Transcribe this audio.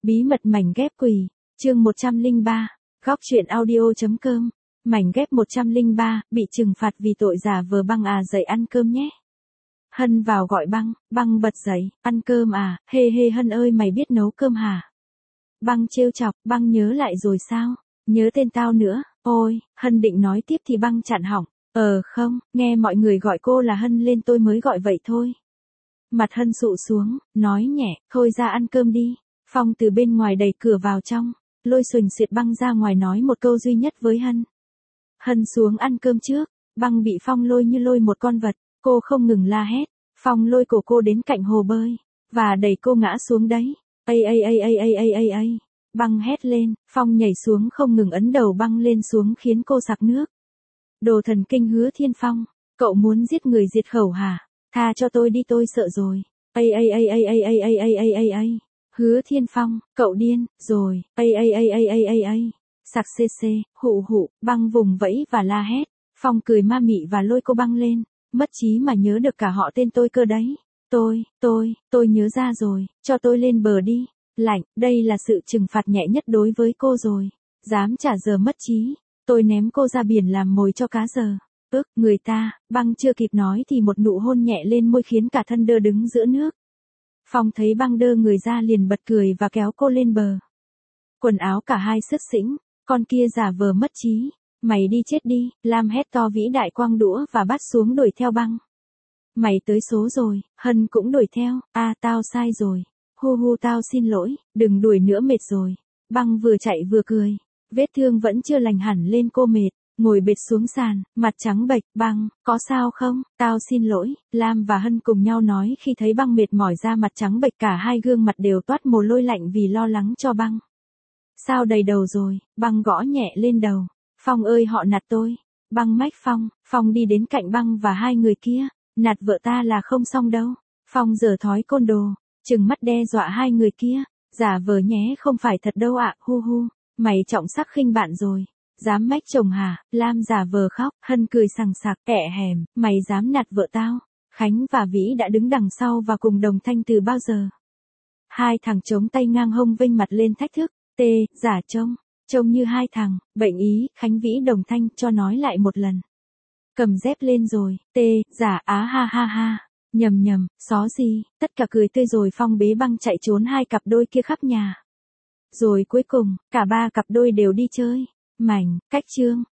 Bí mật mảnh ghép quỷ, chương 103, góc truyện audio.com, mảnh ghép 103, bị trừng phạt vì tội giả vờ Băng à dậy ăn cơm nhé. Hân vào gọi Băng, Băng bật dậy, ăn cơm à, hê hê Hân ơi mày biết nấu cơm hả? Băng trêu chọc, Băng nhớ lại rồi sao? Nhớ tên tao nữa, ôi, Hân định nói tiếp thì Băng chặn hỏng, không, nghe mọi người gọi cô là Hân lên tôi mới gọi vậy thôi. Mặt Hân sụ xuống, nói nhẹ, thôi ra ăn cơm đi. Phong từ bên ngoài đẩy cửa vào trong, lôi xuềnh xuyệt Băng ra ngoài nói một câu duy nhất với Hân. Hân xuống ăn cơm trước, Băng bị Phong lôi như lôi một con vật, cô không ngừng la hét. Phong lôi cổ cô đến cạnh hồ bơi, và đẩy cô ngã xuống đấy. Ây. Băng hét lên, Phong nhảy xuống không ngừng ấn đầu Băng lên xuống khiến cô sặc nước. Đồ thần kinh Hứa Thiên Phong, cậu muốn giết người diệt khẩu hả? Tha cho tôi đi tôi sợ rồi. Ây. Hứa Thiên Phong, cậu điên, rồi. Ây. Sặc xê, hụ, Băng vùng vẫy và la hét. Phong cười ma mị và lôi cô Băng lên. Mất trí mà nhớ được cả họ tên tôi cơ đấy. Tôi nhớ ra rồi, cho tôi lên bờ đi. Lạnh, đây là sự trừng phạt nhẹ nhất đối với cô rồi. Dám trả giờ mất trí. Tôi ném cô ra biển làm mồi cho cá giờ. Người ta, Băng chưa kịp nói thì một nụ hôn nhẹ lên môi khiến cả thân đơ đứng giữa nước. Phong thấy Băng đơ người ra liền bật cười và kéo cô lên bờ. Quần áo cả hai xức xĩnh, con kia giả vờ mất trí. Mày đi chết đi, Lam hét to vĩ đại quăng đũa và bát xuống đuổi theo Băng. Mày tới số rồi, Hân cũng đuổi theo, tao sai rồi. Hu tao xin lỗi, đừng đuổi nữa mệt rồi. Băng vừa chạy vừa cười, vết thương vẫn chưa lành hẳn lên cô mệt. Ngồi bệt xuống sàn, mặt trắng bệch, Băng, có sao không? Tao xin lỗi, Lam và Hân cùng nhau nói khi thấy Băng mệt mỏi ra mặt trắng bệch cả hai gương mặt đều toát mồ hôi lạnh vì lo lắng cho Băng. Sao đầy đầu rồi? Băng gõ nhẹ lên đầu. Phong ơi họ nạt tôi. Băng mách Phong đi đến cạnh Băng và hai người kia. Nạt vợ ta là không xong đâu. Phong giở thói côn đồ, trừng mắt đe dọa hai người kia. Giả vờ nhé không phải thật đâu ạ, hu. Mày trọng sắc khinh bạn rồi. Dám mách chồng hả? Lam giả vờ khóc, Hân cười sằng sặc, hèm, mày dám nạt vợ tao. Khánh và Vĩ đã đứng đằng sau và cùng đồng thanh từ bao giờ. Hai thằng chống tay ngang hông vênh mặt lên thách thức, giả trông như hai thằng, bệnh ý, Khánh Vĩ đồng thanh cho nói lại một lần. Cầm dép lên rồi, giả ha, nhầm, xó gì, tất cả cười tươi rồi Phong bế Băng chạy trốn hai cặp đôi kia khắp nhà. Rồi cuối cùng, cả ba cặp đôi đều đi chơi. Mảnh, cách chương.